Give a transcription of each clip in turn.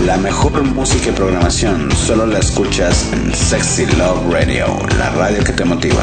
La mejor música y programación solo la escuchas en Sexy Love Radio, la radio que te motiva.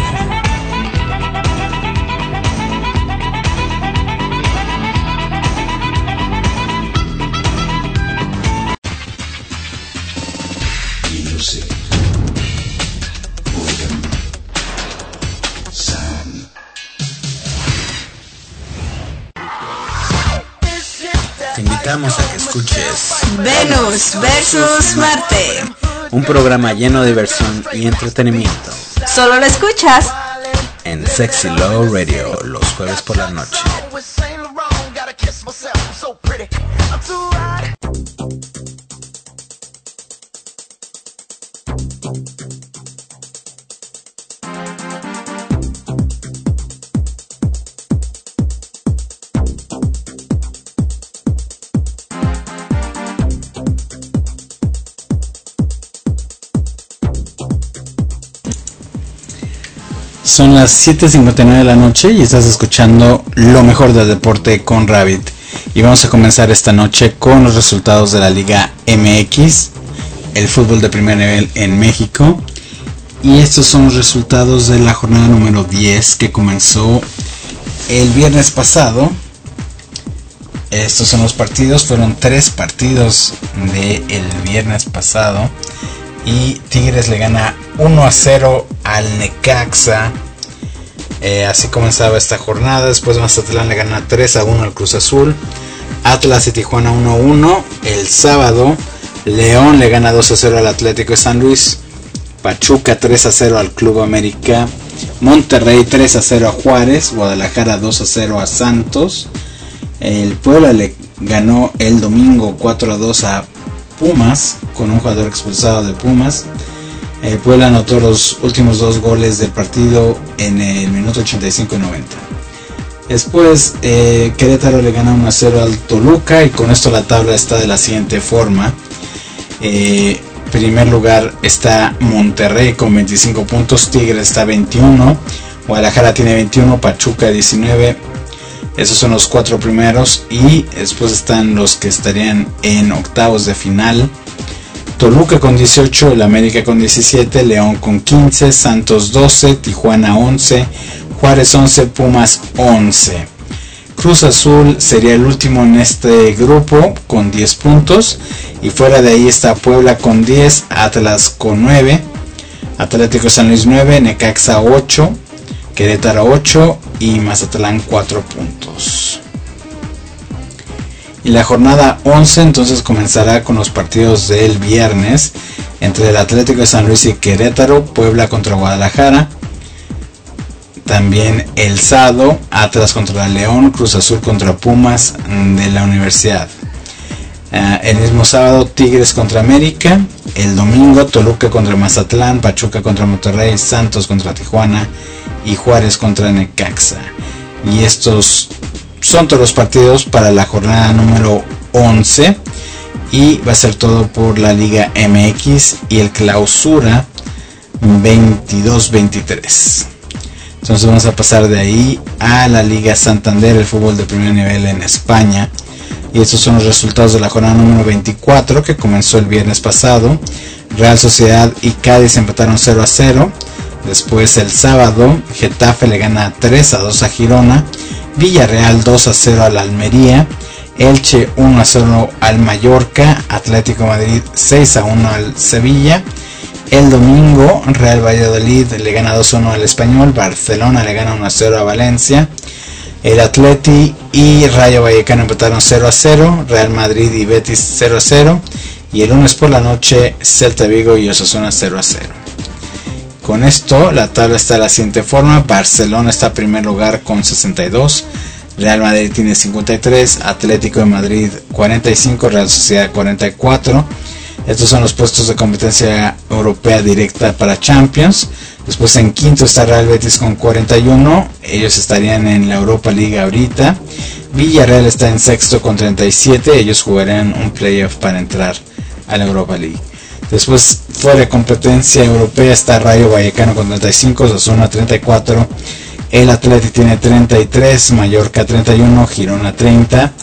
Te invitamos a que escuches Venus versus Marte, un programa lleno de diversión y entretenimiento. Solo lo escuchas en Sexy Love Radio los jueves por la noche. Son las 7:59 de la noche y estás escuchando lo mejor del deporte con Rabbit. Y vamos a comenzar esta noche con los resultados de la Liga MX, el fútbol de primer nivel en México. Y estos son los resultados de la jornada número 10 que comenzó el viernes pasado. Estos son los partidos, fueron 3 partidos del viernes pasado. Y Tigres le gana 1-0 al Necaxa. Así comenzaba esta jornada. Después Mazatlán le gana 3-1 al Cruz Azul. Atlas y Tijuana 1-1. El sábado León le gana 2-0 al Atlético de San Luis. Pachuca 3-0 al Club América. Monterrey 3-0 a Juárez. Guadalajara 2-0 a Santos. El Puebla le ganó el domingo 4-2 a Pumas, con un jugador expulsado de Pumas. Puebla anotó los últimos 2 goles del partido en el minuto 85 y 90. Después Querétaro le gana 1-0 al Toluca y con esto la tabla está de la siguiente forma. Primer lugar está Monterrey con 25 puntos, Tigres está 21, Guadalajara tiene 21, Pachuca 19. Esos son los 4 primeros y después están los que estarían en octavos de final. Toluca con 18, el América con 17, León con 15, Santos 12, Tijuana 11, Juárez 11, Pumas 11. Cruz Azul sería el último en este grupo con 10 puntos y fuera de ahí está Puebla con 10, Atlas con 9, Atlético San Luis 9, Necaxa 8, Querétaro 8 y Mazatlán 4 puntos. Y la jornada 11 entonces comenzará con los partidos del viernes entre el Atlético de San Luis y Querétaro, Puebla contra Guadalajara. También el sábado Atlas contra León, Cruz Azul contra Pumas de la Universidad. El mismo sábado Tigres contra América. El domingo Toluca contra Mazatlán, Pachuca contra Monterrey, Santos contra Tijuana y Juárez contra Necaxa. Y estos son todos los partidos para la jornada número 11 y va a ser todo por la Liga MX y el Clausura 22-23. Entonces vamos a pasar de ahí a la Liga Santander, el fútbol de primer nivel en España. Y estos son los resultados de la jornada número 24 que comenzó el viernes pasado. Real Sociedad y Cádiz empataron 0-0. Después el sábado Getafe le gana 3-2 a Girona. Villarreal 2-0 al Almería. Elche 1-0 al Mallorca. Atlético de Madrid 6-1 al Sevilla. El domingo Real Valladolid le gana 2-1 al Español. Barcelona le gana 1-0 a Valencia. El Atleti y Rayo Vallecano empataron 0-0. Real Madrid y Betis 0-0. Y el lunes por la noche Celta Vigo y Osasuna 0-0. Con esto la tabla está de la siguiente forma. Barcelona está en primer lugar con 62. Real Madrid tiene 53. Atlético de Madrid 45. Real Sociedad 44. Estos son los puestos de competencia europea directa para Champions. Después en quinto está Real Betis con 41. Ellos estarían en la Europa League ahorita. Villarreal está en sexto con 37. Ellos jugarán un playoff para entrar a la Europa League. Después fuera de competencia europea está Rayo Vallecano con 35. Osasuna 34. El Atleti tiene 33. Mallorca 31. Girona 30.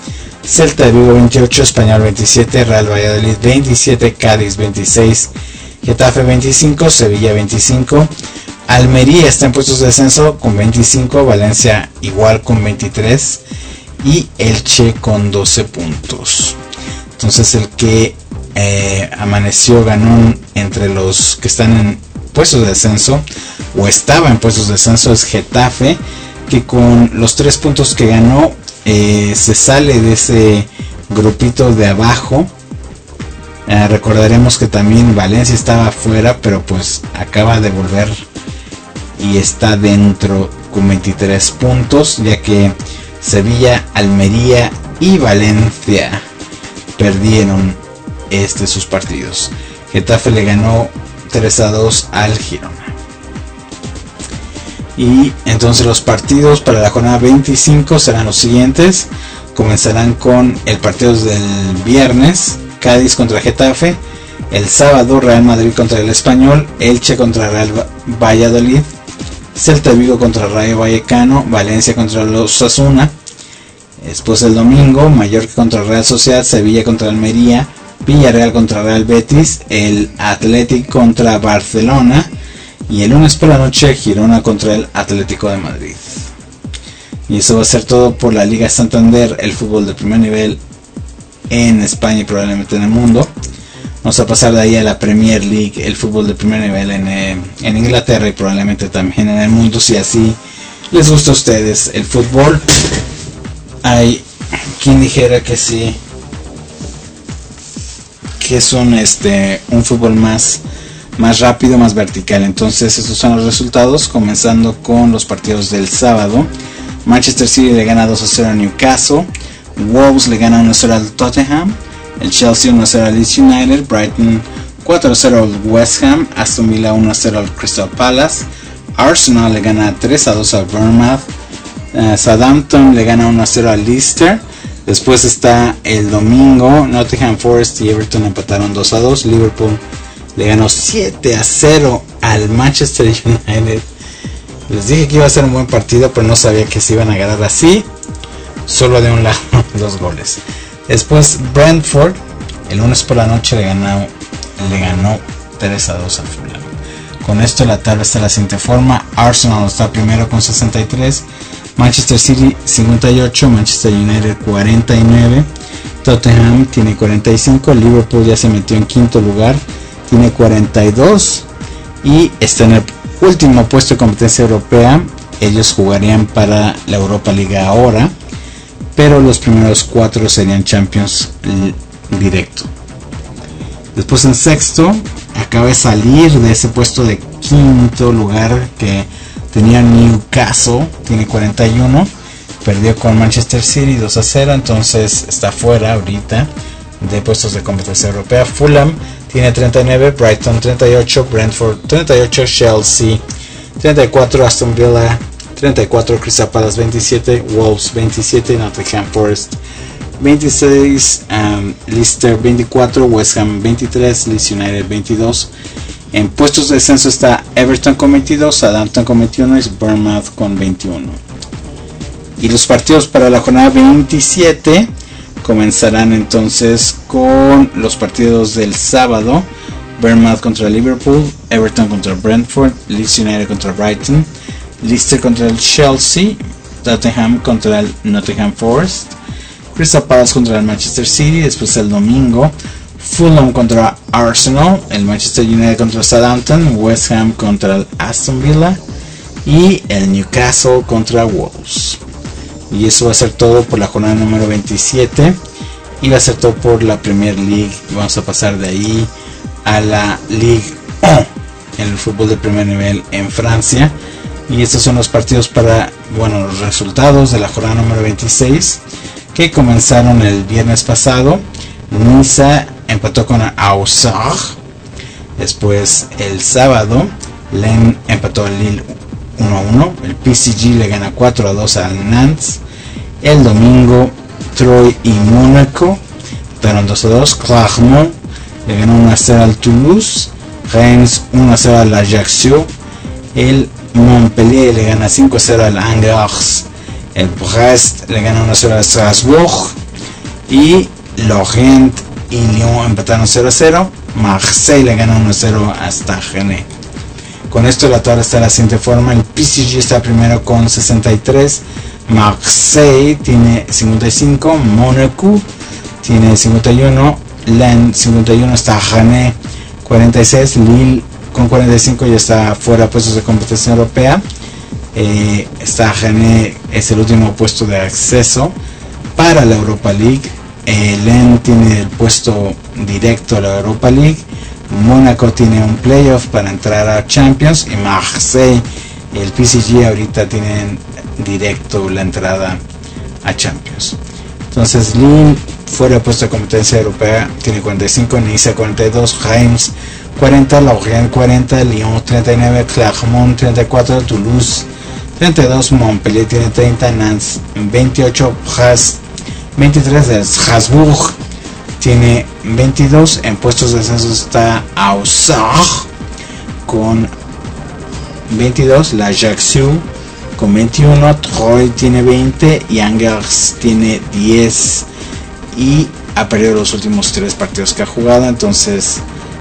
Celta de Vigo 28, Español 27, Real Valladolid 27, Cádiz 26, Getafe 25, Sevilla 25, Almería está en puestos de descenso con 25, Valencia igual con 23 y Elche con 12 puntos. Entonces el que amaneció ganón entre los que están en puestos de descenso o estaba en puestos de descenso es Getafe, que con los 3 puntos que ganó se sale de ese grupito de abajo. Recordaremos que también Valencia estaba afuera, pero pues acaba de volver y está dentro con 23 puntos, ya que Sevilla, Almería y Valencia perdieron sus partidos. Getafe le ganó 3-2 al Girona. Y entonces los partidos para la jornada 25 serán los siguientes. Comenzarán con el partido del viernes, Cádiz contra Getafe. El sábado, Real Madrid contra el Español, Elche contra Real Valladolid, Celta de Vigo contra Rayo Vallecano, Valencia contra los Osasuna. Después el domingo, Mallorca contra Real Sociedad, Sevilla contra Almería, Villarreal contra Real Betis, el Athletic contra Barcelona y el lunes por la noche Girona contra el Atlético de Madrid. Y eso va a ser todo por la Liga Santander, el fútbol de primer nivel en España y probablemente en el mundo. Vamos a pasar de ahí a la Premier League, el fútbol de primer nivel en Inglaterra y probablemente también en el mundo, si así les gusta a ustedes el fútbol. Hay quien dijera que sí, que es un fútbol más rápido, más vertical. Entonces estos son los resultados, comenzando con los partidos del sábado. Manchester City le gana 2-0 a Newcastle, Wolves le gana 1-0 al Tottenham, el Chelsea 1-0 al Leeds United, Brighton 4-0 al West Ham, Aston Villa 1-0 al Crystal Palace, Arsenal le gana 3-2 al Bournemouth, Southampton le gana 1-0 al Leicester. Después está el domingo, Nottingham Forest y Everton empataron 2-2, Liverpool le ganó 7-0 al Manchester United. Les dije que iba a ser un buen partido, pero no sabía que se iban a ganar así, solo de un lado, 2 goles. Después Brentford, el lunes por la noche le ganó 3-2 al Fulham. Con esto la tabla está de la siguiente forma: Arsenal está primero con 63, Manchester City 58, Manchester United 49, Tottenham tiene 45, Liverpool ya se metió en quinto lugar, tiene 42 y está en el último puesto de competencia europea. Ellos jugarían para la Europa League ahora, pero los primeros 4 serían Champions directo. Después en sexto, acaba de salir de ese puesto de quinto lugar que tenía Newcastle, tiene 41, perdió con Manchester City 2-0, entonces está fuera ahorita de puestos de competencia europea. Fulham tiene 39, Brighton 38, Brentford 38, Chelsea 34, Aston Villa 34, Crystal Palace 27, Wolves 27, Nottingham Forest 26, Leicester 24, West Ham 23, Leeds United 22. En puestos de descenso está Everton con 22, Southampton con 21 y Bournemouth con 21. Y los partidos para la jornada 27 comenzarán entonces con los partidos del sábado: Bournemouth contra Liverpool, Everton contra Brentford, Leeds United contra Brighton, Leicester contra el Chelsea, Tottenham contra el Nottingham Forest, Crystal Palace contra el Manchester City. Después el domingo, Fulham contra Arsenal, el Manchester United contra Southampton, West Ham contra el Aston Villa y el Newcastle contra Wolves. Y eso va a ser todo por la jornada número 27 y va a ser todo por la Premier League. Vamos a pasar de ahí a la Ligue 1, el fútbol de primer nivel en Francia. Y estos son los partidos para, los resultados de la jornada número 26 que comenzaron el viernes pasado. Niza empató con Auxerre. Después el sábado, Lens empató al Lille 1-1. El PSG le gana 4-2 al Nantes. El domingo, Troyes y Mónaco empataron 2-2. Clermont le ganó 1-0 al Toulouse. Reims 1-0 al Ajaccio. El Montpellier le gana 5-0 al Angers. El Brest le gana 1-0 a Strasbourg. Y Lorient y Lyon empataron 0-0. Marseille le ganó 1-0 hasta Gené. Con esto la tabla está en la siguiente forma. El PSG está primero con 63. Marseille tiene 55. Monaco tiene 51. Lens 51. Está Gené 46. Lille con 45 ya está fuera de puestos de competición europea. Está Gené, es el último puesto de acceso para la Europa League. Lens tiene el puesto directo a la Europa League. Mónaco tiene un playoff para entrar a Champions, y Marseille y el PSG ahorita tienen directo la entrada a Champions. Entonces Lille fuera de puesto de competencia europea tiene 45, Nice 42, Reims 40, Lorient 40, Lyon 39, Clermont 34, Toulouse 32, Montpellier tiene 30, Nantes 28, Brest 23, el Strasbourg tiene 22. En puestos de descenso está Auxerre con 22, la Ajaccio con 21, Troyes tiene 20 y Angers tiene 10, y ha perdido los últimos 3 partidos que ha jugado, entonces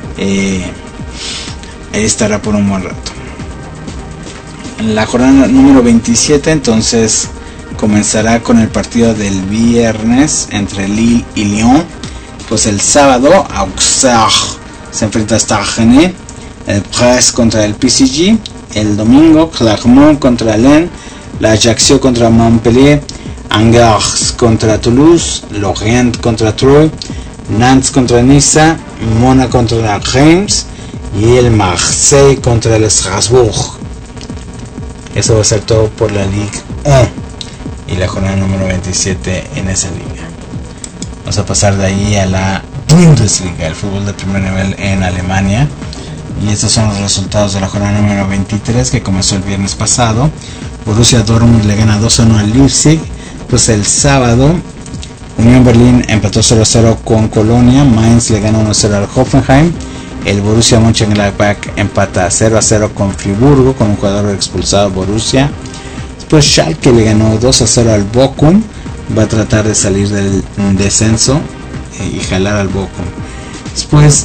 estará por un buen rato. En la jornada número 27 entonces comenzará con el partido del viernes entre Lille y Lyon. Pues el sábado Auxerre se enfrenta a Stade, el Brest contra el PSG, el domingo Clermont contra Lens, la Ajaccio contra Montpellier, Angers contra Toulouse, Lorient contra Troyes, Nantes contra Nice, Mónaco contra Reims y el Marseille contra el Strasbourg. Eso va a ser todo por la Ligue 1 y la jornada número 27 en esa liga. Vamos a pasar de ahí a la Bundesliga, el fútbol de primer nivel en Alemania. Y estos son los resultados de la jornada número 23 que comenzó el viernes pasado. Borussia Dortmund le gana 2-1 al Leipzig. Pues el sábado Unión Berlín empató 0-0 con Colonia. Mainz le gana 1-0 al Hoffenheim. El Borussia Mönchengladbach empata 0-0 con Friburgo, con un jugador expulsado Borussia. Después Schalke le ganó 2-0 al Bochum. Va a tratar de salir del descenso y jalar al Bochum. Después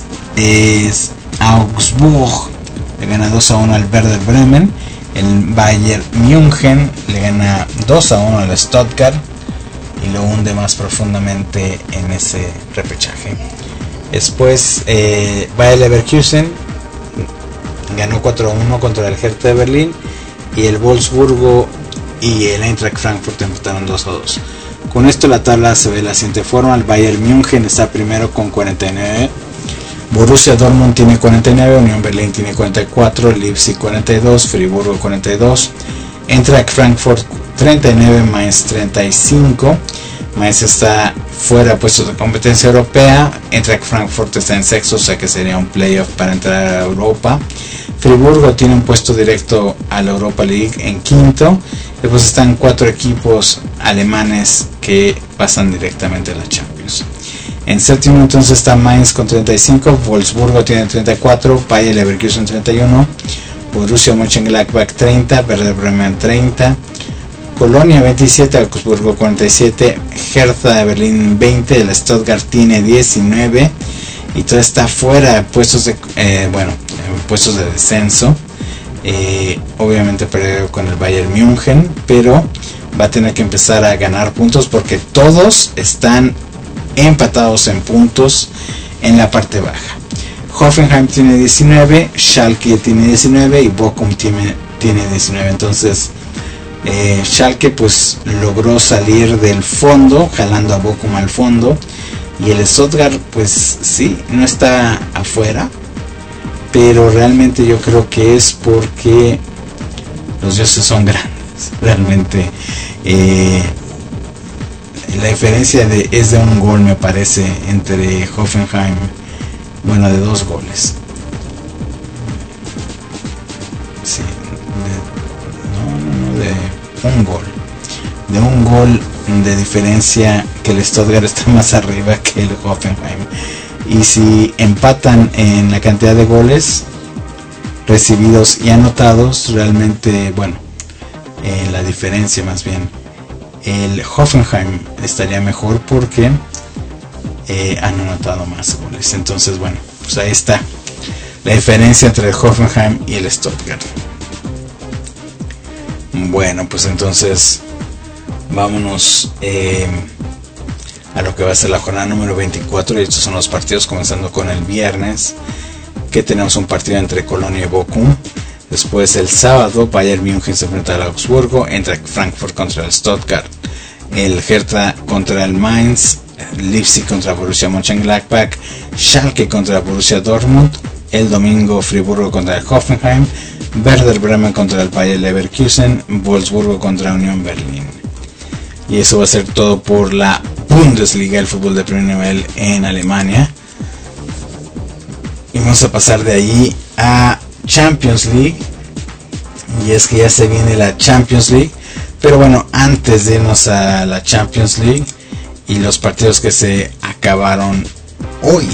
Augsburg le gana 2-1 al Werder Bremen. El Bayern München le gana 2-1 al Stuttgart y lo hunde más profundamente en ese repechaje. Después Bayer Leverkusen ganó 4-1 contra el Hertha de Berlín, y el Wolfsburgo y el Eintracht Frankfurt empataron 2-2. Con esto la tabla se ve de la siguiente forma. El Bayern München está primero con 49, Borussia Dortmund tiene 49, Unión Berlín tiene 44, Leipzig 42, Friburgo 42, Eintracht Frankfurt 39, Mainz 35. Mainz está fuera de puestos de competencia europea. Eintracht Frankfurt está en sexto, o sea que sería un playoff para entrar a Europa. Friburgo tiene un puesto directo a la Europa League en quinto. Después están 4 equipos alemanes que pasan directamente a la Champions. En séptimo entonces está Mainz con 35, Wolfsburgo tiene 34, Bayer Leverkusen 31, Borussia Mönchengladbach 30, Werder Bremen 30, Colonia 27, Augsburgo 47, Hertha de Berlín 20, el Stuttgart tiene 19, y todo está fuera de puestos de puestos de descenso. Obviamente perdió con el Bayern München, pero va a tener que empezar a ganar puntos porque todos están empatados en puntos en la parte baja. Hoffenheim tiene 19, Schalke tiene 19 y Bochum tiene 19. Entonces Schalke pues logró salir del fondo, jalando a Bochum al fondo, y el Stuttgart pues sí, no está afuera, pero realmente yo creo que es porque los dioses son grandes. Realmente la diferencia es de un gol, me parece, entre Hoffenheim, bueno, de 2 goles. Sí, de un gol de diferencia, que el Stuttgart está más arriba que el Hoffenheim. Y si empatan en la cantidad de goles recibidos y anotados, realmente, bueno, la diferencia más bien, el Hoffenheim estaría mejor porque han anotado más goles. Entonces, bueno, pues ahí está la diferencia entre el Hoffenheim y el Stuttgart. Bueno, pues entonces vámonos a lo que va a ser la jornada número 24, y estos son los partidos, comenzando con el viernes, que tenemos un partido entre Colonia y Bochum. Después el sábado Bayern München se enfrenta al Augsburgo, entra Frankfurt contra el Stuttgart, el Hertha contra el Mainz, Leipzig contra Borussia Mönchengladbach, Schalke contra Borussia Dortmund. El domingo Friburgo contra el Hoffenheim, Werder Bremen contra el Bayer Leverkusen, Wolfsburgo contra Unión Berlín. Y eso va a ser todo por la Bundesliga, el fútbol de primer nivel en Alemania. Y vamos a pasar de ahí a Champions League. Y es que ya se viene la Champions League. Pero bueno, antes de irnos a la Champions League y los partidos que se acabaron hoy,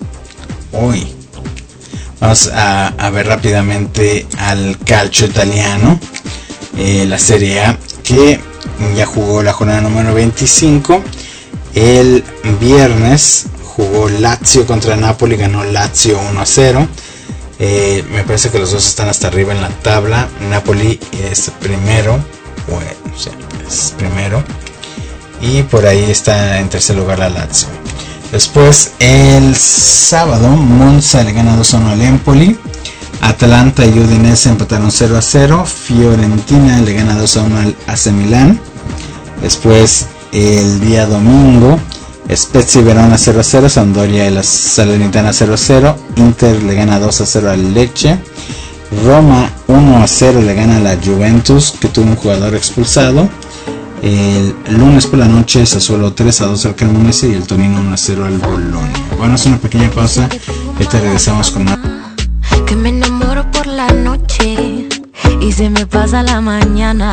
vamos a ver rápidamente al calcio italiano, la Serie A, que ya jugó la jornada número 25. El viernes jugó Lazio contra Napoli, ganó Lazio 1-0. Me parece que los dos están hasta arriba en la tabla. Napoli es primero, es primero, y por ahí está en tercer lugar la Lazio. Después el sábado Monza le gana 2-1 al Empoli, Atalanta y Udinese empataron 0-0, Fiorentina le gana 2-1 al AC Milán. Después el día domingo Spezia y Verona 0-0, Sampdoria y la Salernitana 0-0, Inter le gana 2-0 al Lecce, Roma 1-0 le gana a la Juventus, que tuvo un jugador expulsado. El lunes por la noche Sassuolo 3-2 al Cremonese y el Torino 1-0 al Bologna. Bueno, es una pequeña pausa, ahorita regresamos con más. Que me enamoro por la noche y se me pasa la mañana.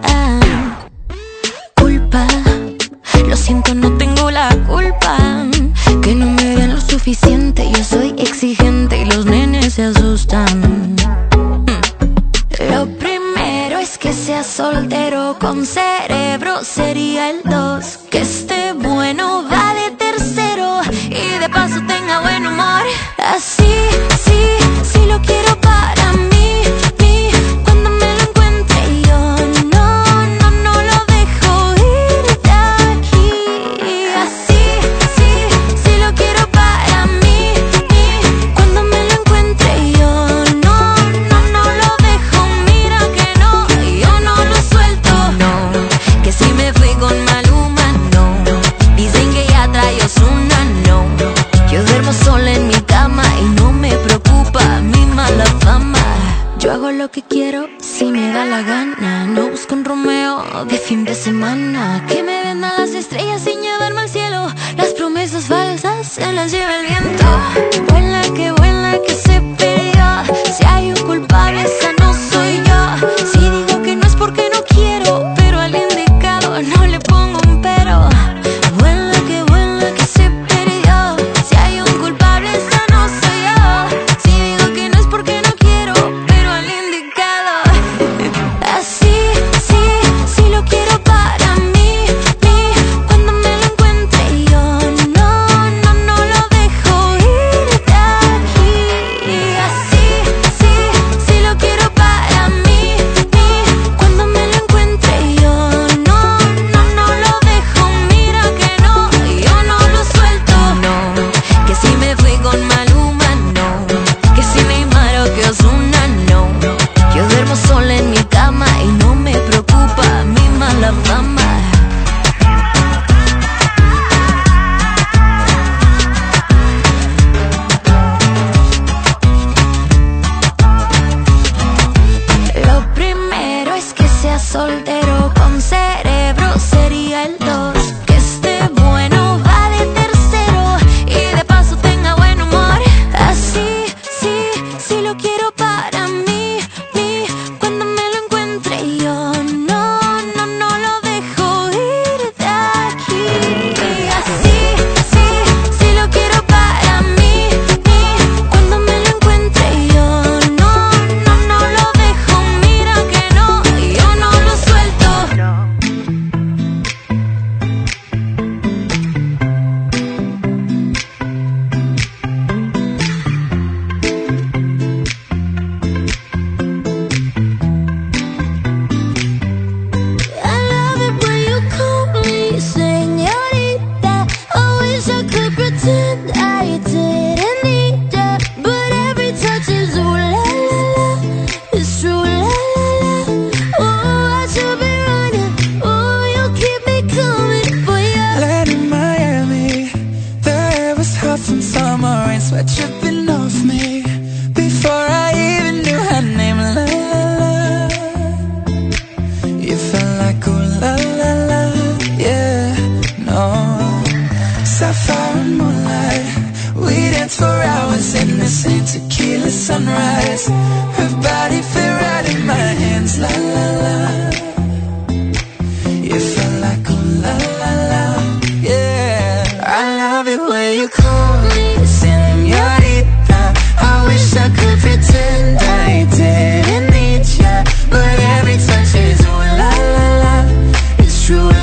Culpa, lo siento, no tengo la culpa. Que no me den lo suficiente, yo soy exigente y los nenes se asustan. Lo primero es que sea soltero con cerebro, sería el 2. Que esté bueno, va de tercero y de paso tenga buen humor. Así, sí lo quiero para mí, cuando me lo encuentre yo no lo dejo ir de aquí. Así, sí lo quiero para mí, cuando me lo encuentre yo no lo dejo. Mira que no, yo no lo suelto. No, que si me fui con Maluma, no. Dicen que ya trae Ozuna, no. Yo duermo sola en mi cama y no me preocupa mi mala fama. Yo hago lo que quiero si me da la gana. No busco un Romeo de fin de semana. Que me vendan las estrellas sin llevarme al cielo. Las promesas falsas se las lleva el viento. Vuela que se perdió. Si hay un culpable, esa no soy yo. Si digo que no es porque no quiero, pero al indicado no le pongo un pero. Vuela que se perdió. Si hay un culpable, esa no soy yo. Si digo que no es porque no quiero, pero al indicado. Así, sí lo quiero para mí, cuando me lo encuentre yo no lo dejo ir de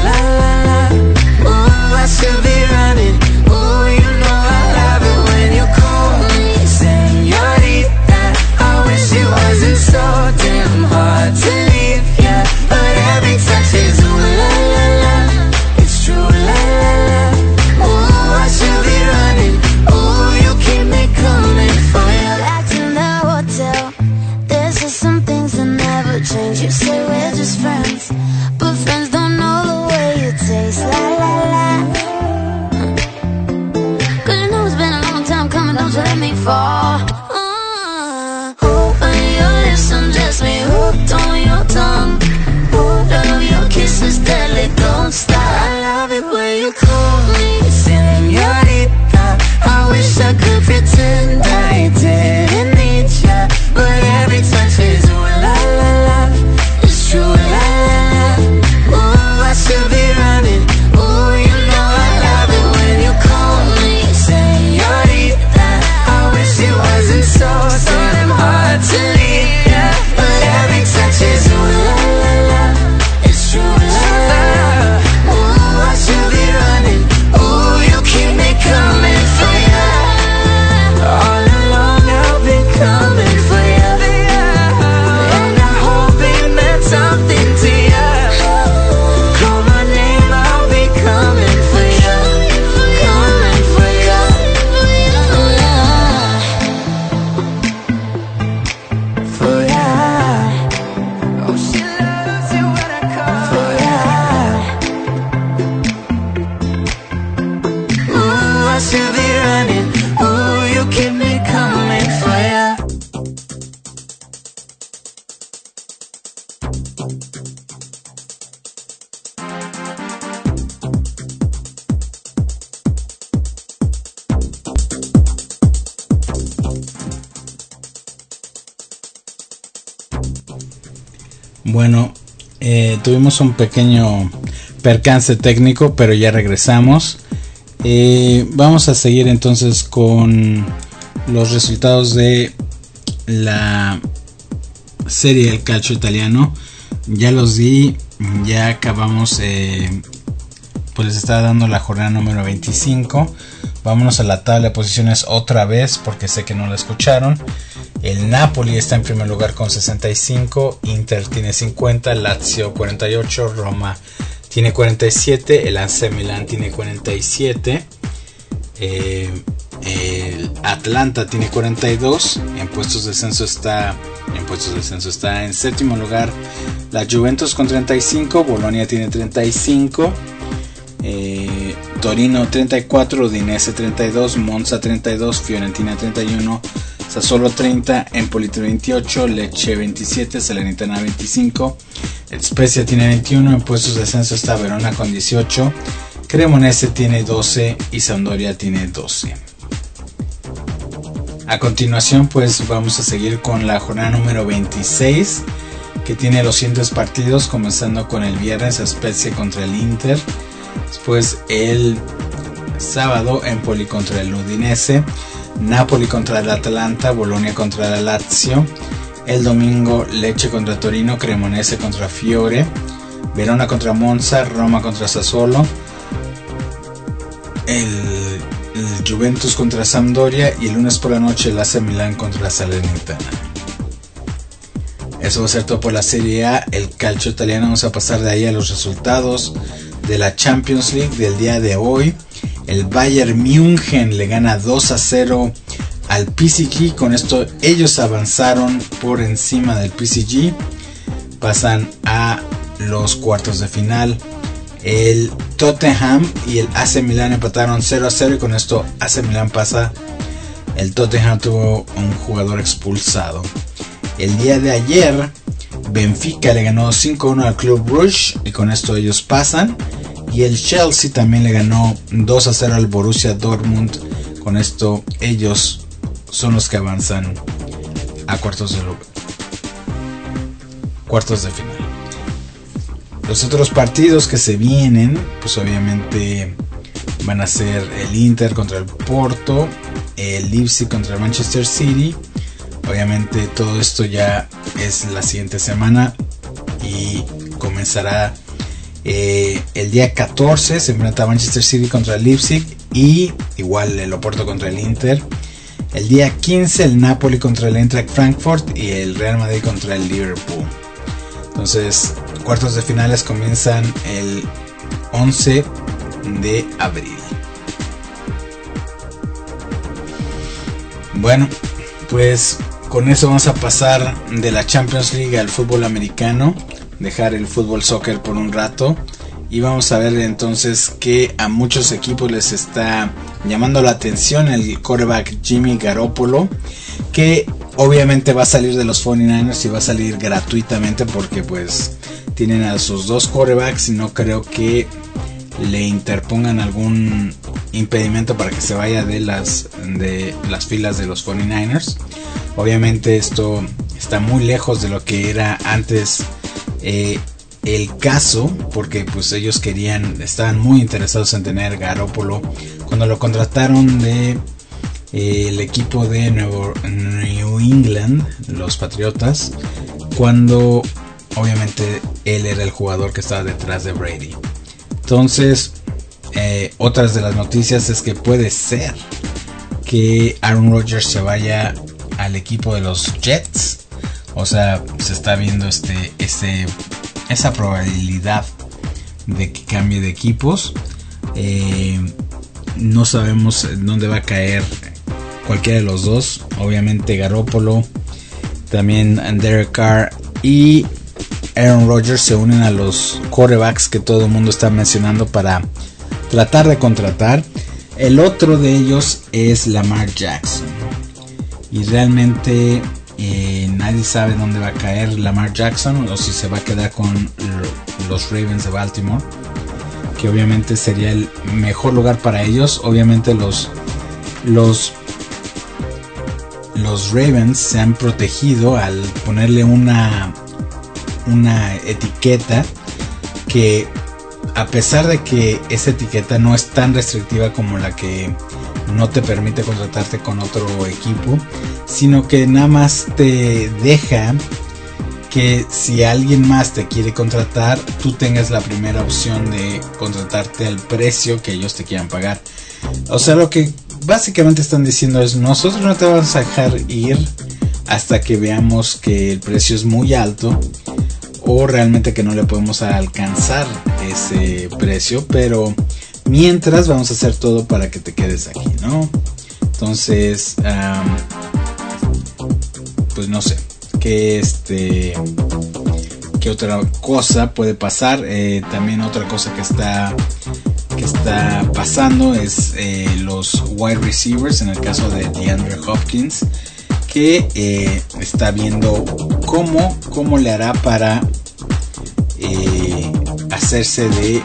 la la la. Ooh, I should be running. Ooh, you know I love it when you call me señorita. I wish it wasn't so damn hard to leave, yeah. But every touch is ooh la la la. It's true, la la la. Ooh, I should be running. Ooh, you keep me coming for you. Back in the hotel, there's just some things that never change. You say we're just friends, but friends don't know the way you taste. La la la. Cause you know it's been a long time coming, don't you let me fall. On your lips, undress me, hooked on your tongue. Love your kisses deadly, don't stop. I love it when you call me señorita. I wish I could pretend I didn't need ya, but every touch is ooh la la la. It's true, la la la. Ooh, I should be running. Ooh, you know I love it when you call me señorita. I wish it wasn't so damn hard to leave, yeah. But every touch is ooh la la la. It's true, la la la. Ooh, I should be running. Ooh, you keep me coming for ya. All along I've been coming for ya, and I hope it meant something to ya. Call my name, I'll be coming for ya, coming for ya, for ya. Oh, she loves it when I call for ya. Ooh, I should be running. Ooh, you keep me coming for ya. Bueno, tuvimos un pequeño percance técnico, pero ya regresamos. Vamos a seguir entonces con los resultados de la serie del calcio italiano. Ya los di, ya acabamos, pues les estaba dando la jornada número 25. Vámonos a la tabla de posiciones otra vez, porque sé que no la escucharon. El Napoli está en primer lugar con 65, Inter tiene 50, Lazio 48, Roma tiene 47, el AC Milán tiene 47, el Atlanta tiene 42, en puestos de descenso está en séptimo lugar la Juventus con 35, Bolonia tiene 35, Torino 34, Udinese 32, Monza 32, Fiorentina 31, Sassuolo 30, Empoli 28, Lecce 27, Salernitana 25, Spezia tiene 21, en puestos de descenso está Verona con 18, Cremonese tiene 12 y Sampdoria tiene 12. A continuación pues vamos a seguir con la jornada número 26, que tiene los siguientes partidos, comenzando con el viernes Spezia contra el Inter, después el sábado Empoli contra el Udinese, Napoli contra el Atalanta, Bolonia contra la Lazio, el domingo Lecce contra Torino, Cremonese contra Fiore, Verona contra Monza, Roma contra Sassuolo, el Juventus contra Sampdoria y el lunes por la noche el AC Milán contra Salernitana. Eso va a ser todo por la Serie A, el calcio italiano. Vamos a pasar de ahí a los resultados de la Champions League del día de hoy. El Bayern München le gana 2-0 al PSG. Con esto ellos avanzaron por encima del PSG. Pasan a los cuartos de final. El Tottenham y el AC Milán empataron 0-0 y con esto AC Milán pasa. El Tottenham tuvo un jugador expulsado. El día de ayer Benfica le ganó 5-1 al Club Brugge y con esto ellos pasan. Y el Chelsea también le ganó 2-0 al Borussia Dortmund. Con esto ellos son los que avanzan a cuartos de final. Los otros partidos que se vienen, pues obviamente van a ser el Inter contra el Porto, el Leipzig contra el Manchester City. Obviamente todo esto ya es la siguiente semana y comenzará El día 14 se enfrenta Manchester City contra el Leipzig y igual el Oporto contra el Inter. El día 15 el Napoli contra el Eintracht Frankfurt y el Real Madrid contra el Liverpool. Entonces, cuartos de finales comienzan el 11 de abril. Bueno, pues con eso vamos a pasar de la Champions League al fútbol americano, dejar el fútbol soccer por un rato y vamos a ver entonces que a muchos equipos les está llamando la atención el quarterback Jimmy Garoppolo, que obviamente va a salir de los 49ers y va a salir gratuitamente porque pues tienen a sus dos quarterbacks y no creo que le interpongan algún impedimento para que se vaya de las filas de los 49ers. Obviamente esto está muy lejos de lo que era antes el caso, porque pues ellos estaban muy interesados en tener Garoppolo cuando lo contrataron de el equipo de New England, los Patriotas, cuando obviamente él era el jugador que estaba detrás de Brady. Entonces, otras de las noticias es que puede ser que Aaron Rodgers se vaya al equipo de los Jets. O sea, se está viendo esa probabilidad de que cambie de equipos. No sabemos dónde va a caer cualquiera de los dos. Obviamente Garoppolo, también Derek Carr y Aaron Rodgers se unen a los quarterbacks que todo el mundo está mencionando para tratar de contratar. El otro de ellos es Lamar Jackson. Y realmente nadie sabe dónde va a caer Lamar Jackson o si se va a quedar con los Ravens de Baltimore, que obviamente sería el mejor lugar para ellos. Obviamente los Ravens se han protegido al ponerle una etiqueta que, a pesar de que esa etiqueta no es tan restrictiva como la que no te permite contratarte con otro equipo, sino que nada más te deja que si alguien más te quiere contratar, tú tengas la primera opción de contratarte al precio que ellos te quieran pagar. O sea, lo que básicamente están diciendo es: nosotros no te vamos a dejar ir hasta que veamos que el precio es muy alto o realmente que no le podemos alcanzar ese precio, pero mientras vamos a hacer todo para que te quedes aquí, ¿no? Entonces, pues no sé qué otra cosa puede pasar. También otra cosa que está pasando es los wide receivers, en el caso de DeAndre Hopkins, que está viendo cómo le hará para hacerse de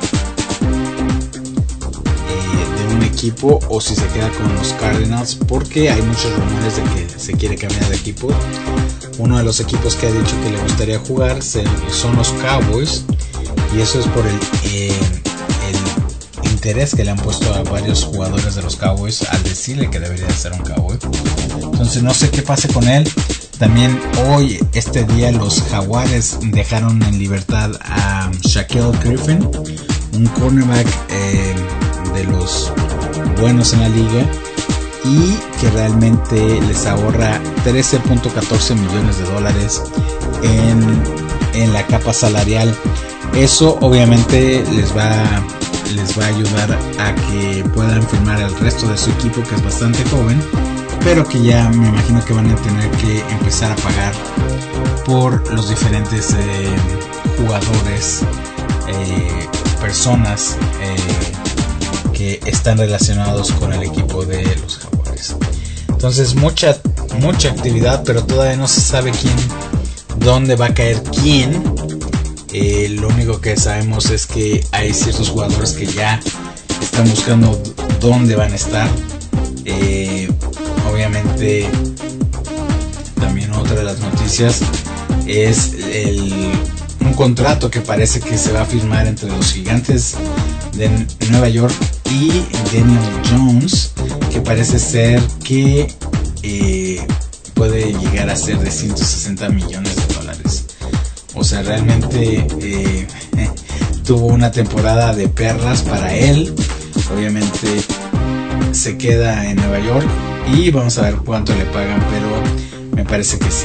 un equipo, o si se queda con los Cardinals, porque hay muchos rumores de que se quiere cambiar de equipo. Uno de los equipos que ha dicho que le gustaría jugar son los Cowboys, y eso es por el interés que le han puesto a varios jugadores de los Cowboys al decirle que debería de ser un Cowboy. Entonces no sé qué pase con él. También hoy, este día, los Jaguares dejaron en libertad a Shaquille Griffin, un cornerback de los buenos en la liga, y que realmente les ahorra $13.14 millones en la capa salarial. Eso obviamente les va a ayudar a que puedan firmar el resto de su equipo, que es bastante joven, pero que ya me imagino que van a tener que empezar a pagar por los diferentes jugadores, personas que están relacionados con el equipo de los Jaguares. Entonces mucha actividad, pero todavía no se sabe dónde va a caer quién. Lo único que sabemos es que hay ciertos jugadores que ya están buscando dónde van a estar. Obviamente también otra de las noticias es un contrato que parece que se va a firmar entre los Gigantes de Nueva York y Daniel Jones, que parece ser que puede llegar a ser de $160 millones. O sea, realmente tuvo una temporada de perlas para él. Obviamente se queda en Nueva York y vamos a ver cuánto le pagan, pero me parece que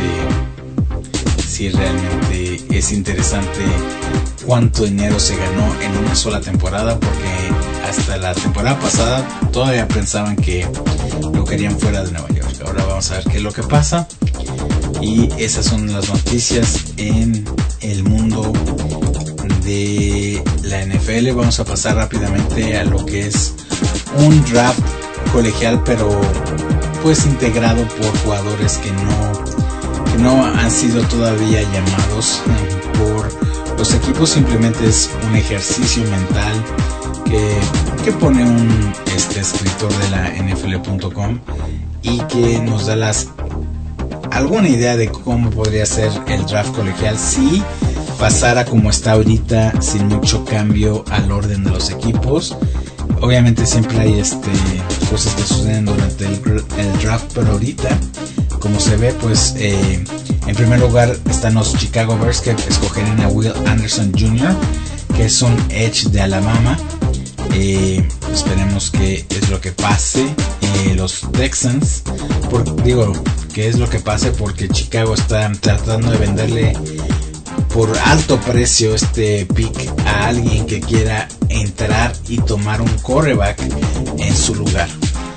sí realmente es interesante cuánto dinero se ganó en una sola temporada, porque hasta la temporada pasada todavía pensaban que lo querían fuera de Nueva York. Ahora vamos a ver qué es lo que pasa, y esas son las noticias en el mundo de la NFL. Vamos a pasar rápidamente a lo que es un draft colegial, pero pues integrado por jugadores que no han sido todavía llamados por los equipos. Simplemente es un ejercicio mental que pone un escritor de la NFL.com y que nos da alguna idea de cómo podría ser el draft colegial si pasara como está ahorita, sin mucho cambio al orden de los equipos. Obviamente siempre hay cosas que suceden durante el draft, pero ahorita, como se ve, pues en primer lugar están los Chicago Bears, que escogerían a Will Anderson Jr., que es un edge de Alabama. Esperemos que es lo que pase. Los Texans, que es lo que pase, porque Chicago está tratando de venderle por alto precio este pick a alguien que quiera entrar y tomar un quarterback en su lugar.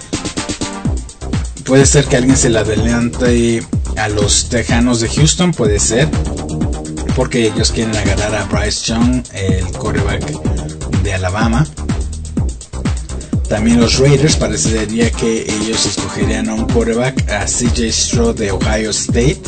Puede ser que alguien se la adelante a los Tejanos de Houston, puede ser, porque ellos quieren agarrar a Bryce Young, el quarterback de Alabama. También los Raiders, parecería que ellos escogerían a un quarterback, a CJ Stroud de Ohio State.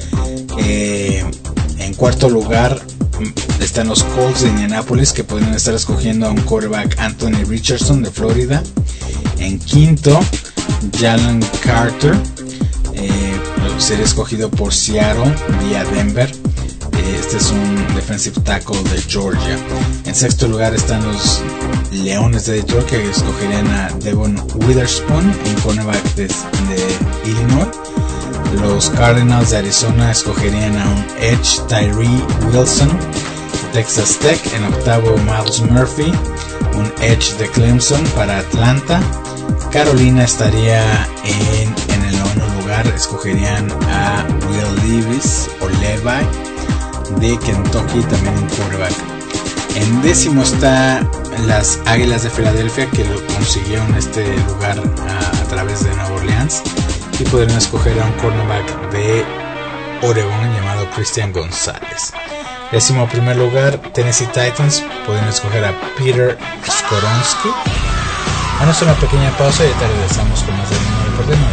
En cuarto lugar están los Colts de Indianapolis, que podrían estar escogiendo a un quarterback, Anthony Richardson de Florida. En quinto, Jalen Carter sería escogido por Seattle vía Denver. Este es un defensive tackle de Georgia. En sexto lugar están los Leones de Detroit, que escogerían a Devon Witherspoon, un cornerback de Illinois. Los Cardinals de Arizona escogerían a un edge, Tyree Wilson. Texas Tech, en octavo, Miles Murphy, un edge de Clemson para Atlanta. Carolina estaría en el noveno lugar, escogerían a Will Levis o Levi de Kentucky, también un quarterback. En décimo está las Águilas de Filadelfia, que lo consiguieron este lugar a través de Nueva Orleans, y podrían escoger a un cornerback de Oregón llamado Christian González. Décimo primer lugar, Tennessee Titans, pueden escoger a Peter Skoronski. Vamos a una pequeña pausa y ahorita regresamos con más del número por dentro.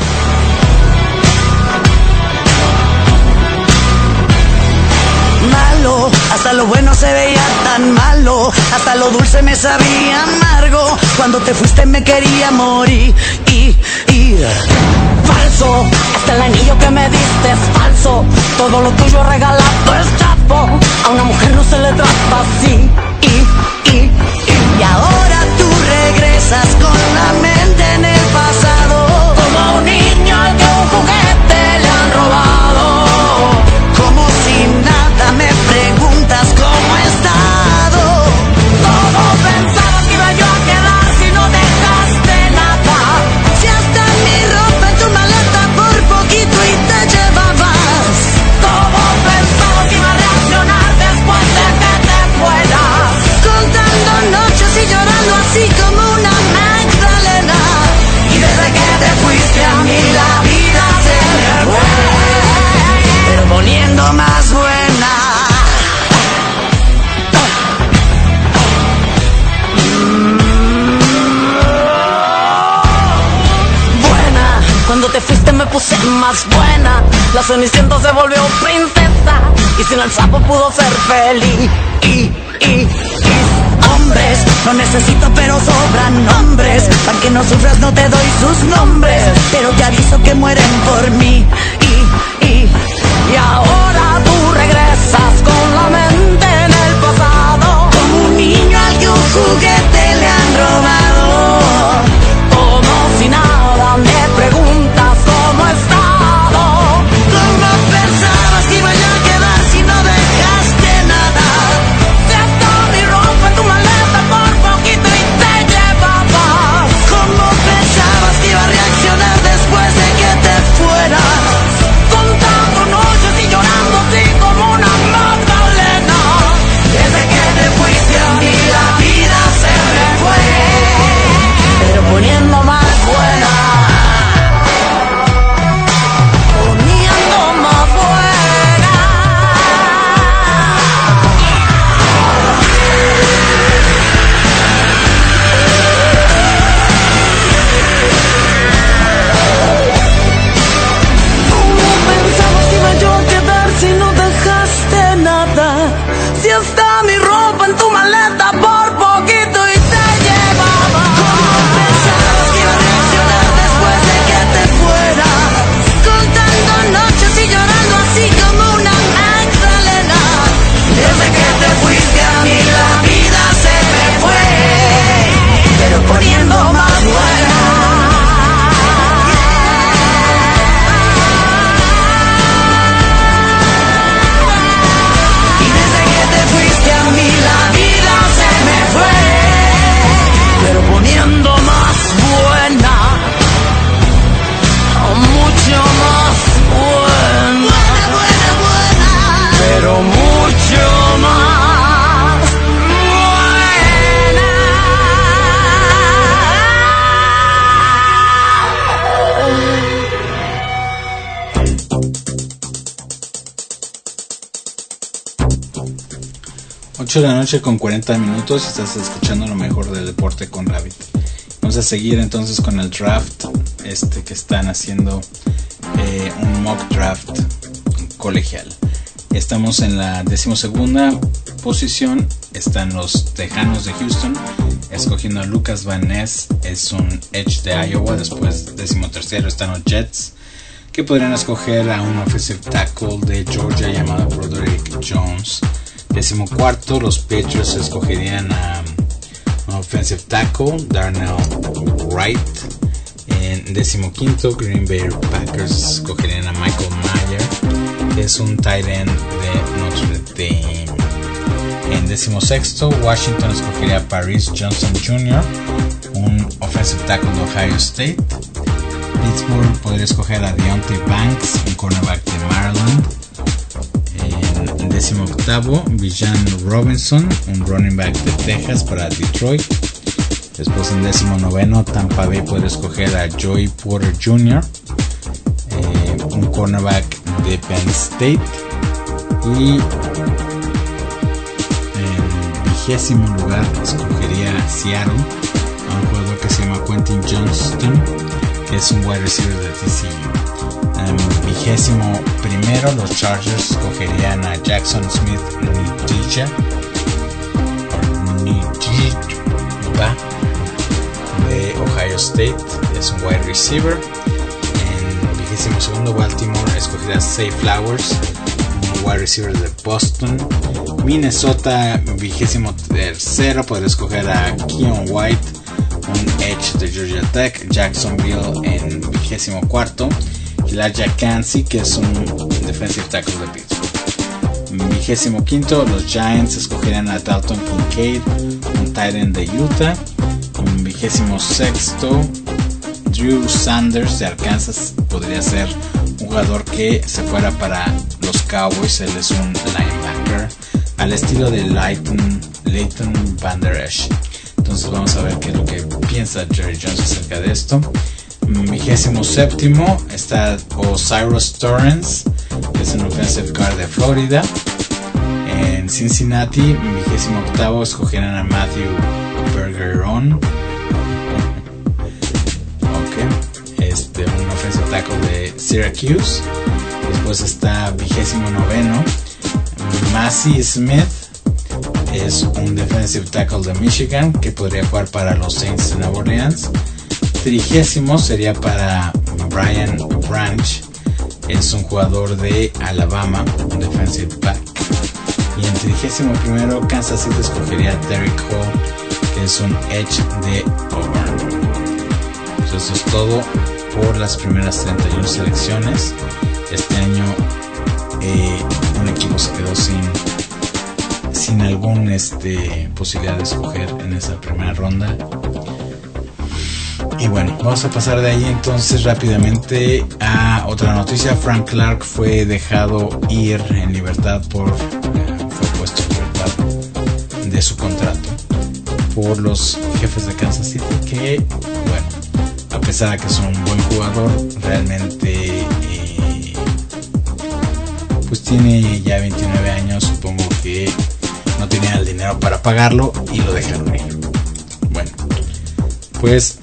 Malo, hasta lo bueno se veía tan malo, hasta lo dulce me sabía amargo. Cuando te fuiste me quería morir. Falso, hasta el anillo que me diste es falso. Todo lo tuyo regalado es chapo. A una mujer no se le trata así. Y ahora tú regresas con la mente en el pasado, como un niño al que un juguete le han robado. Como si nada me preguntas cómo he estado. Todo pensaba que iba yo a quedar si no dejaste nada. Si hasta mi ropa en tu maleta por poquito y te llevabas. Todo pensaba que iba a reaccionar después de que te fueras, contando noches y llorando así como una Magdalena. Y desde que te fuiste a mí la vida se me fue, pero poniendo más buena. Buena, cuando te fuiste me puse más buena. La Cenicienta se volvió princesa y sin el sapo pudo ser feliz. Hombres, no necesito pero sobran nombres. Para que no sufras no te doy sus nombres, pero te aviso que mueren por mí. Y ahora tú regresas con la mente en el pasado, como un niño al que un juguete le han robado. Como si nada me preguntas cómo he estado. ¿Cómo pensabas que iba yo a quedar si no dejaste nada? Si hasta 8 de la noche con 40 minutos y estás escuchando lo mejor del deporte con Rabbit. Vamos a seguir entonces con el draft que están haciendo, un mock draft colegial. Estamos en la 12ª posición. Están los Tejanos de Houston escogiendo a Lucas Van Ness, es un edge de Iowa. Después 13º están los Jets, que podrían escoger a un offensive tackle de Georgia llamado Broderick Jones. 14º los Patriots escogerían a un offensive tackle, Darnell Wright. En 15º Green Bay Packers escogerían a Michael Mayer, que es un tight end de Notre Dame. En 16º Washington escogería a Paris Johnson Jr., un offensive tackle de Ohio State. Pittsburgh podría escoger a Deontay Banks, un cornerback de Maryland. En 18º Bijan Robinson, un running back de Texas para Detroit. Después en 19º Tampa Bay podría escoger a Joey Porter Jr., un cornerback de Penn State. Y en 20º lugar escogería a Seattle a un jugador que se llama Quentin Johnston, que es un wide receiver de TCU. En 21º los Chargers escogerían a Jackson Smith Nijigba de Ohio State, es un wide receiver. En 22º Baltimore escogería a Zay Flowers, un wide receiver de Boston. Minnesota 23º podría escoger a Keon White, un edge de Georgia Tech. Jacksonville en 24º Elijah Cansey, que es un defensive tackle de Pittsburgh. 25º los Giants escogerían a Dalton Kincaid, un tight end de Utah. En 26º Drew Sanders de Arkansas podría ser un jugador que se fuera para los Cowboys. Él es un linebacker al estilo de Leighton Vander Esch. Entonces vamos a ver qué es lo que piensa Jerry Jones acerca de esto. 27º está Osiris Torrance, que es un offensive guard de Florida. En Cincinnati 28º escogerán a Matthew Bergeron, un offensive tackle de Syracuse. Después está 29º Massey Smith, es un defensive tackle de Michigan que podría jugar para los Saints de Nueva Orleans. 30º sería para Brian Branch, es un jugador de Alabama, un defensive back. Y en 31º Kansas City escogería a Derek Hall, que es un edge de Auburn. Pues eso es todo por las primeras 31 selecciones. Este año un equipo se quedó sin algún posibilidad de escoger en esa primera ronda. Y bueno, vamos a pasar de ahí entonces rápidamente a otra noticia. Frank Clark fue dejado ir en libertad fue puesto en libertad de su contrato por los Jefes de Kansas City, que bueno, a pesar de que es un buen jugador, realmente pues tiene ya 29 años, supongo que no tenía el dinero para pagarlo y lo dejaron ir. Bueno, pues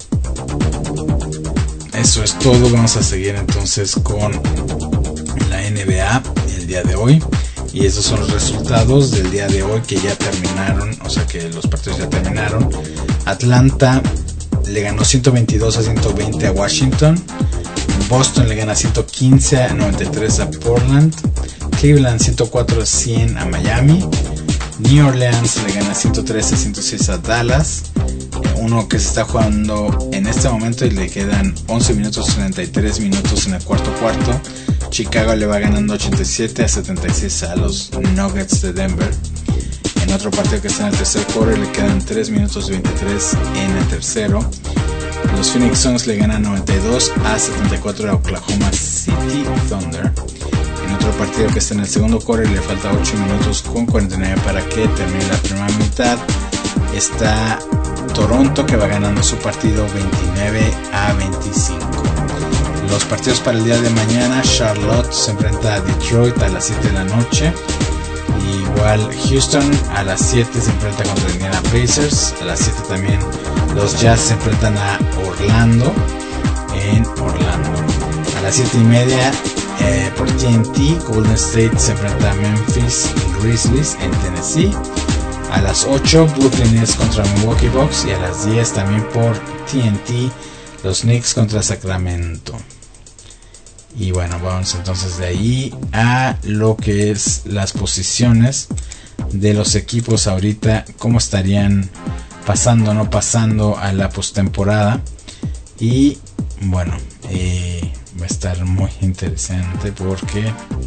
eso es todo. Vamos a seguir entonces con la NBA el día de hoy, y esos son los resultados del día de hoy que ya terminaron, o sea que los partidos ya terminaron. Atlanta le ganó 122-120 a Washington. Boston le gana 115-93 a Portland. Cleveland 104-100 a Miami. New Orleans le gana 113-106 a Dallas. Uno que se está jugando en este momento y le quedan 11 minutos 33 minutos en el cuarto. Chicago le va ganando 87-76 a los Nuggets de Denver. En otro partido que está en el tercer quarter le quedan 3 minutos 23 en el tercero. Los Phoenix Suns le ganan 92-74 a Oklahoma City Thunder. En otro partido que está en el segundo quarter le falta 8 minutos con 49 para que termine la primera mitad. Está Toronto, que va ganando su partido 29-25. Los partidos para el día de mañana: Charlotte se enfrenta a Detroit a las 7 de la noche. Igual Houston a las 7 se enfrenta contra Indiana Pacers. A las 7 también los Jazz se enfrentan a Orlando en Orlando. A las 7:30 por TNT Golden State se enfrenta a Memphis Grizzlies en Tennessee. A las 8 Brooklyn Nets contra Milwaukee Bucks. Y a las 10 también por TNT los Knicks contra Sacramento. Y bueno, vamos entonces de ahí a lo que es las posiciones de los equipos ahorita, cómo estarían pasando o no pasando a la postemporada. Y bueno, va a estar muy interesante porque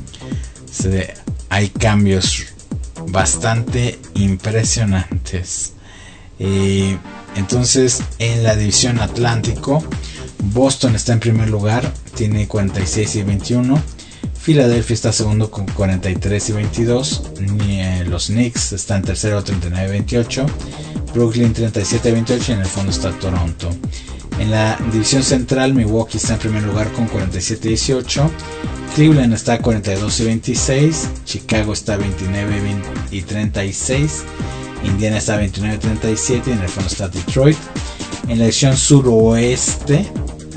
hay cambios bastante impresionantes. Entonces, en la división Atlántico, Boston está en primer lugar, tiene 46 y 21. Filadelfia está segundo con 43 y 22. Los Knicks están tercero, 39 y 28. Brooklyn 37 y 28. Y en el fondo está Toronto. En la división central, Milwaukee está en primer lugar con 47 y 18. Cleveland está 42 y 26. Chicago está 29 y 36. Indiana está 29 y 37. Y en el fondo está Detroit. En la división sureste,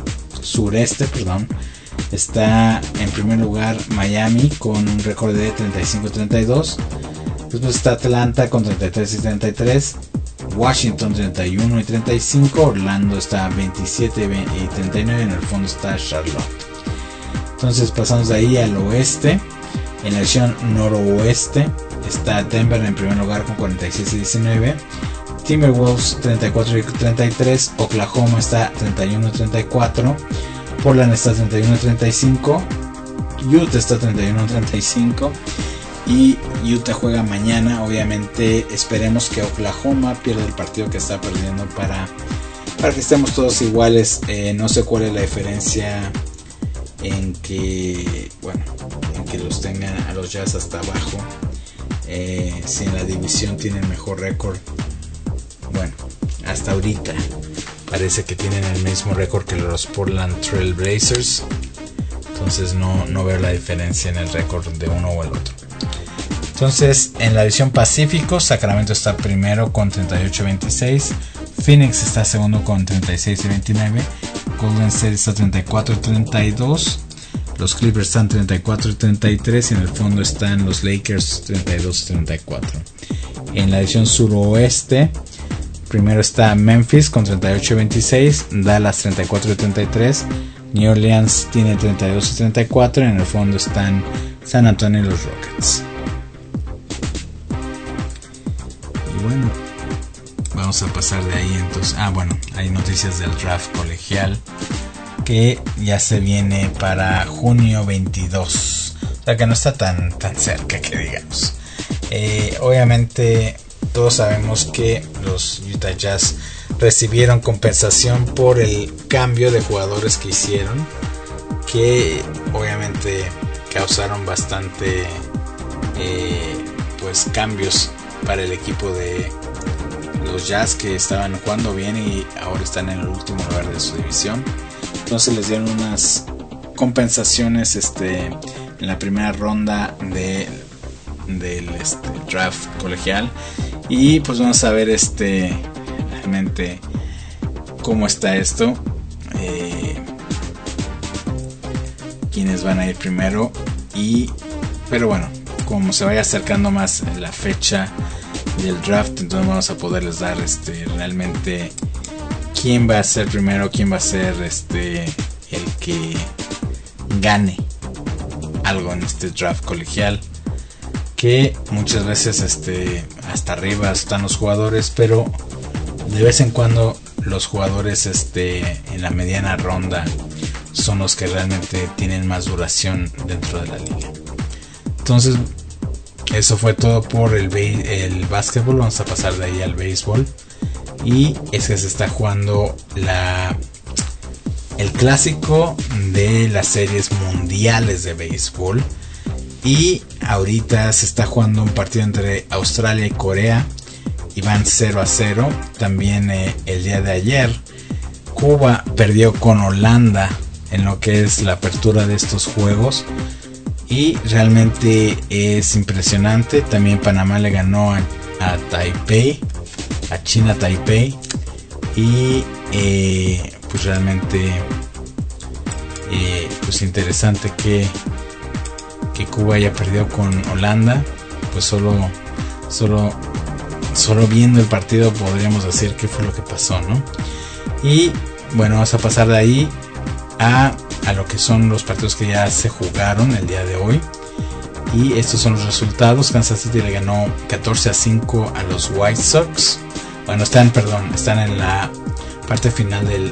está en primer lugar Miami con un récord de 35-32. Después está Atlanta con 33 y 33. Washington 31 y 35. Orlando está 27 y 39. En el fondo está Charlotte. Entonces pasamos de ahí al oeste. En la división noroeste está Denver en primer lugar con 46 y 19. Timberwolves 34 y 33. Oklahoma está 31 y 34. Portland está 31 y 35. Utah está 31 y 35. Y Utah juega mañana. Obviamente esperemos que Oklahoma pierda el partido que está perdiendo para que estemos todos iguales. No sé cuál es la diferencia en que los tengan a los Jazz hasta abajo. Si en la división tienen mejor récord. Bueno, hasta ahorita parece que tienen el mismo récord que los Portland Trail Blazers. Entonces no veo la diferencia en el récord de uno o el otro. Entonces en la división Pacífico, Sacramento está primero con 38-26. Phoenix está segundo con 36-29. Golden State está 34-32. Los Clippers están 34-33. Y en el fondo están los Lakers 32-34. En la división suroeste, primero está Memphis con 38-26. Dallas 34-33. New Orleans tiene 32-34. Y en el fondo están San Antonio y los Rockets. Y bueno, vamos a pasar de ahí entonces. Hay noticias del draft colegial que ya se viene para junio 22. O sea que no está tan cerca que digamos. Obviamente todos sabemos que los Utah Jazz recibieron compensación por el cambio de jugadores que hicieron, que obviamente causaron bastante cambios para el equipo de los Jazz, que estaban jugando bien y ahora están en el último lugar de su división. Entonces les dieron unas compensaciones en la primera ronda del draft colegial. Y pues vamos a ver realmente cómo está esto, quiénes van a ir primero. Pero bueno, como se vaya acercando más la fecha del draft, entonces vamos a poderles dar realmente quién va a ser primero, quién va a ser el que gane algo en este draft colegial, que muchas veces hasta arriba están los jugadores, pero de vez en cuando los jugadores en la mediana ronda son los que realmente tienen más duración dentro de la liga. Entonces eso fue todo por el básquetbol. Vamos a pasar de ahí al béisbol. Y es que se está jugando el clásico de las series mundiales de béisbol. Y ahorita se está jugando un partido entre Australia y Corea. Y van 0-0. También el día de ayer Cuba perdió con Holanda en lo que es la apertura de estos juegos. y realmente es impresionante. También Panamá le ganó a Taipei, a China Taipei, y pues realmente pues interesante que Cuba haya perdido con Holanda. Pues solo viendo el partido podríamos decir qué fue lo que pasó, ¿no? Y bueno, vamos a pasar de ahí a lo que son los partidos que ya se jugaron el día de hoy. Y estos son los resultados. Kansas City le ganó 14-5 a los White Sox. Bueno, están en la parte final del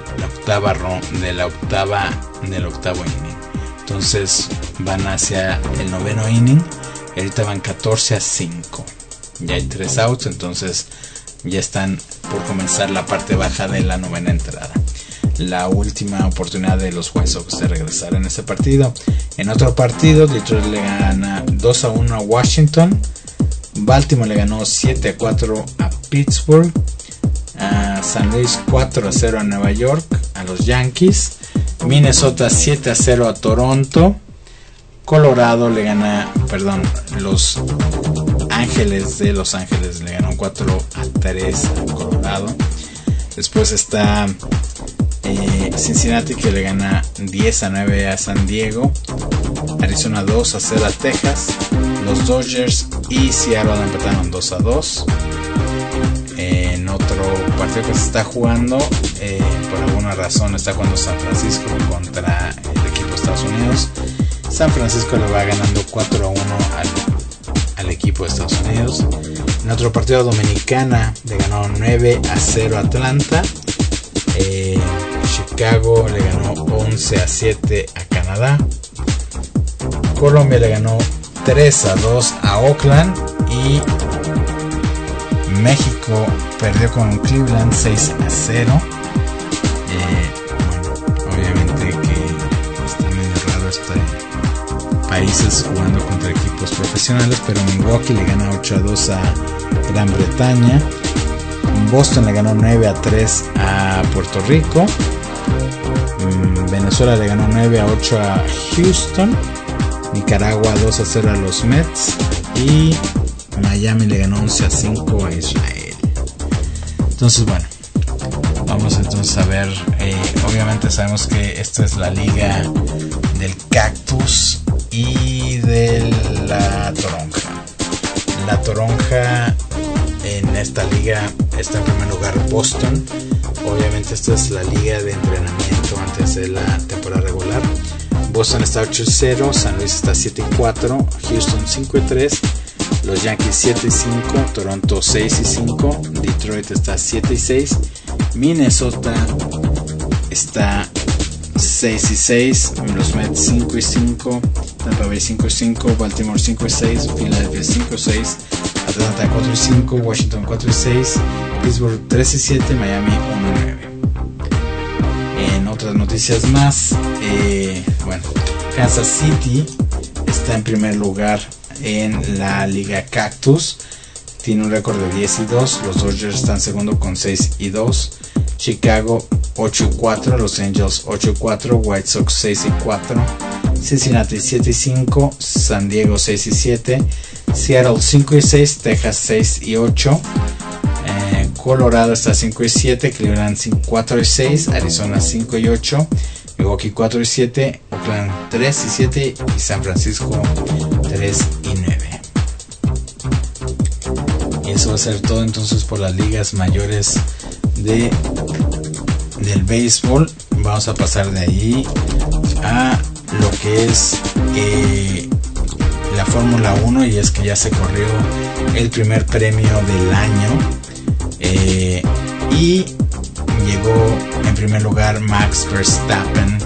octavo inning. Entonces van hacia el noveno inning. Y ahorita van 14-5. Ya hay 3 outs, entonces ya están por comenzar la parte baja de la novena entrada. La última oportunidad de los White Sox de regresar en este partido. En otro partido, Detroit le gana 2-1 a Washington. Baltimore le ganó 7-4 a Pittsburgh. San Luis 4-0 a Nueva York, a los Yankees. Minnesota 7-0 a Toronto. Colorado le gana, los Ángeles de Los Ángeles le ganó 4-3 a Colorado. Después está Cincinnati, que le gana 10-9 a San Diego. Arizona 2-0 a Texas. Los Dodgers y Seattle empataron 2-2. En otro partido que se está jugando, por alguna razón está jugando San Francisco contra el equipo de Estados Unidos. San Francisco le va ganando 4-1 al equipo de Estados Unidos. En otro partido, Dominicana le ganó 9-0 a Atlanta. Chicago le ganó 11-7 a Canadá. Colombia le ganó 3-2 a Oakland. Y México perdió con Cleveland 6-0. Obviamente que está medio raro países jugando contra equipos profesionales, pero Milwaukee le gana 8-2 a Gran Bretaña. Boston le ganó 9-3 a Puerto Rico. Venezuela le ganó 9-8 a Houston. Nicaragua 2-0 a los Mets. Y Miami le ganó 11-5 a Israel. Entonces, bueno, vamos entonces a ver. Obviamente sabemos que esta es la liga del cactus y de la toronja. La toronja en esta liga está en primer lugar Boston. Obviamente esta es la liga de entrenamiento antes de la temporada regular. Boston está 8-0, San Luis está 7-4, Houston 5-3, los Yankees 7-5, Toronto 6-5, Detroit está 7-6, Minnesota está 6-6, los Mets 5-5, Tampa Bay 5-5, Baltimore 5-6, Philadelphia 5-6, Atlanta 4-5, Washington 4-6, Pittsburgh 3-7, Miami 1-9. En otras noticias más, Kansas City está en primer lugar en la Liga Cactus, tiene un récord de 10-2, los Dodgers están segundo con 6-2, Chicago 8-4, Los Angels 8-4, White Sox 6-4, Cincinnati 7-5, San Diego 6-7, Seattle 5-6, Texas 6-8, Colorado está 5-7, Cleveland 4-6, Arizona 5-8, Milwaukee 4-7, Oakland 3-7 y San Francisco 3-9. Y eso va a ser todo entonces por las ligas mayores del béisbol. Vamos a pasar de ahí a lo que es la Fórmula 1, y es que ya se corrió el primer premio del año, y llegó en primer lugar Max Verstappen.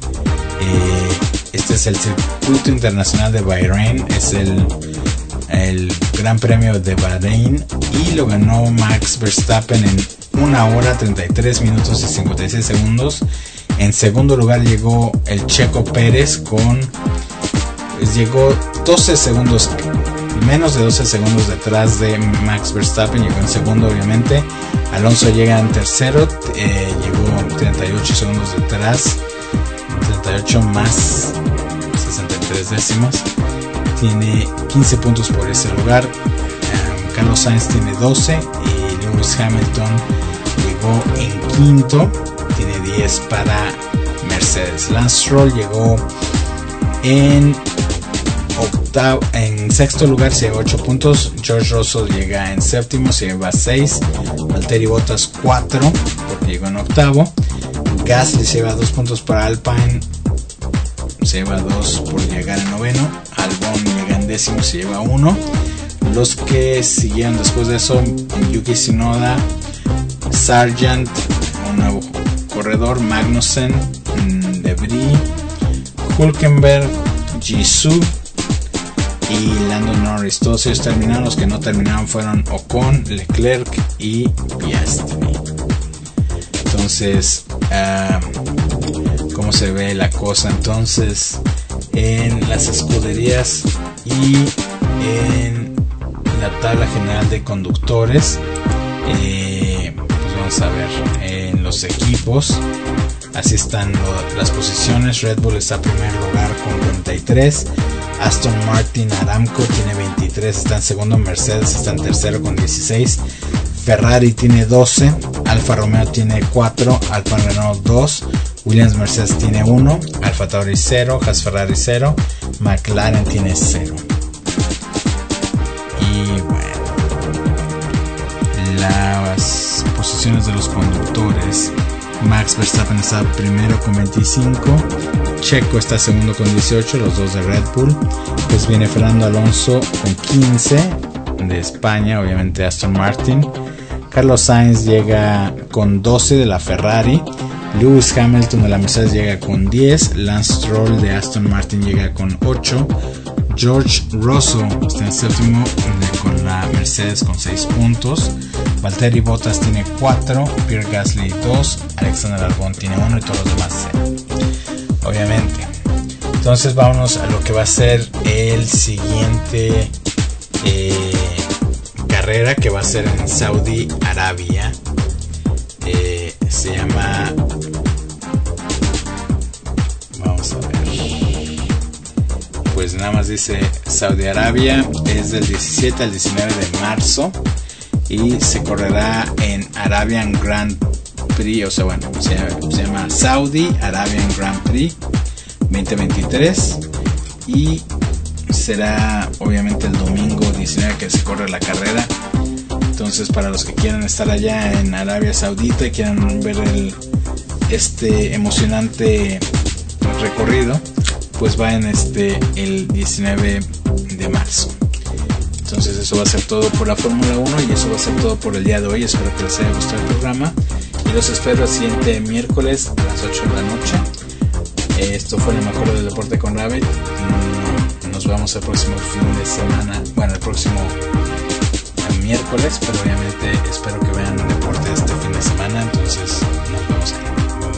Este es el circuito internacional de Bahrein, es el Gran Premio de Bahrein, y lo ganó Max Verstappen en 1 hora 33 minutos y 56 segundos. En segundo lugar llegó el Checo Pérez llegó 12 segundos, menos de 12 segundos detrás de Max Verstappen, llegó en segundo obviamente. Alonso llega en tercero, llegó 38 segundos detrás, 38 más 63 décimas. Tiene 15 puntos por ese lugar. Carlos Sainz tiene 12 y Lewis Hamilton llegó en quinto, tiene 10 para Mercedes. Lance Stroll llegó en sexto lugar, se lleva 8 puntos. George Russell llega en séptimo, se lleva 6. Valtteri Bottas 4 porque llegó en octavo. Gasly se lleva 2 puntos para Alpine, se lleva 2 por llegar en noveno. Albon llega en décimo, se lleva 1. Los que siguieron después de eso: Yuki Tsunoda, Sargent, un nuevo corredor, Magnussen, Debris, Hülkenberg, Jisoo y Lando Norris. Todos ellos terminaron. Los que no terminaron fueron Ocon, Leclerc y Piastri. Entonces, ¿cómo se ve la cosa? Entonces, en las escuderías y en la tabla general de conductores, pues vamos a ver en los equipos. Así están las posiciones. Red Bull está en primer lugar con 43. Aston Martin Aramco tiene 23, está en segundo. Mercedes está en tercero con 16. Ferrari tiene 12. Alfa Romeo tiene 4. Alfa Renault 2. Williams Mercedes tiene 1. Alfa Tauri 0. Haas Ferrari 0. McLaren tiene 0. Y bueno, las posiciones de los conductores: Max Verstappen está primero con 25. Checo está segundo con 18, los dos de Red Bull. Pues viene Fernando Alonso con 15 de España, obviamente Aston Martin. Carlos Sainz llega con 12 de la Ferrari. Lewis Hamilton de la Mercedes llega con 10. Lance Stroll de Aston Martin llega con 8. George Russell está en séptimo con la Mercedes con 6 puntos. Valtteri Bottas tiene 4. Pierre Gasly 2. Alexander Albon tiene 1 y todos los demás 0. Obviamente. Entonces vámonos a lo que va a ser el siguiente carrera, que va a ser en Saudi Arabia. Se llama, vamos a ver, pues nada más dice Saudi Arabia. Es del 17 al 19 de marzo y se correrá en Arabian Grand Prix, o sea, bueno, se llama Saudi Arabian Grand Prix 2023 y será obviamente el domingo 19 que se corre la carrera. Entonces, para los que quieran estar allá en Arabia Saudita y quieran ver este emocionante recorrido, pues vayan el 19 de marzo. Entonces, eso va a ser todo por la Fórmula 1 y eso va a ser todo por el día de hoy. Espero que les haya gustado el programa y los espero el siguiente miércoles a las 8 de la noche. Esto fue lo mejor del deporte con Rabbit. Nos vemos el próximo fin de semana, bueno, el próximo miércoles, pero obviamente espero que vean deporte este fin de semana. Entonces nos vemos ahí.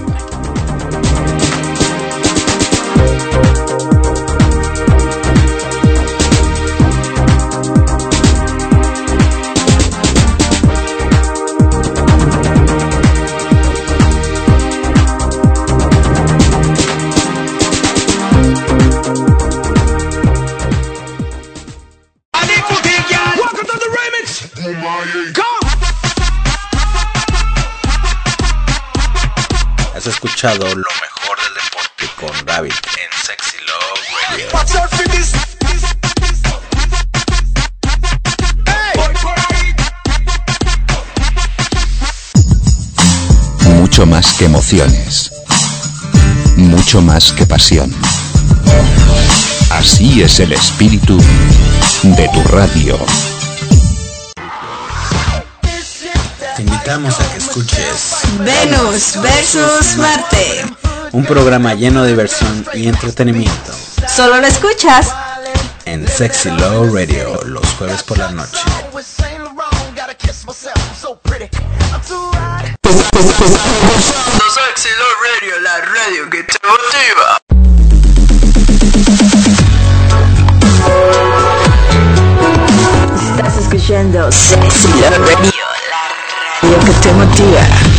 Has escuchado lo mejor del deporte con Rabbit en Sexy Love Radio. Mucho más que emociones, mucho más que pasión. Así es el espíritu de tu radio. Te invitamos a que escuches Venus versus Marte. un programa lleno de diversión y entretenimiento Solo lo escuchas en Sexy Love Radio los jueves por la noche. Sexy Love Radio, la radio que te motiva. Estás escuchando Sexy Love Radio, la radio que te motiva.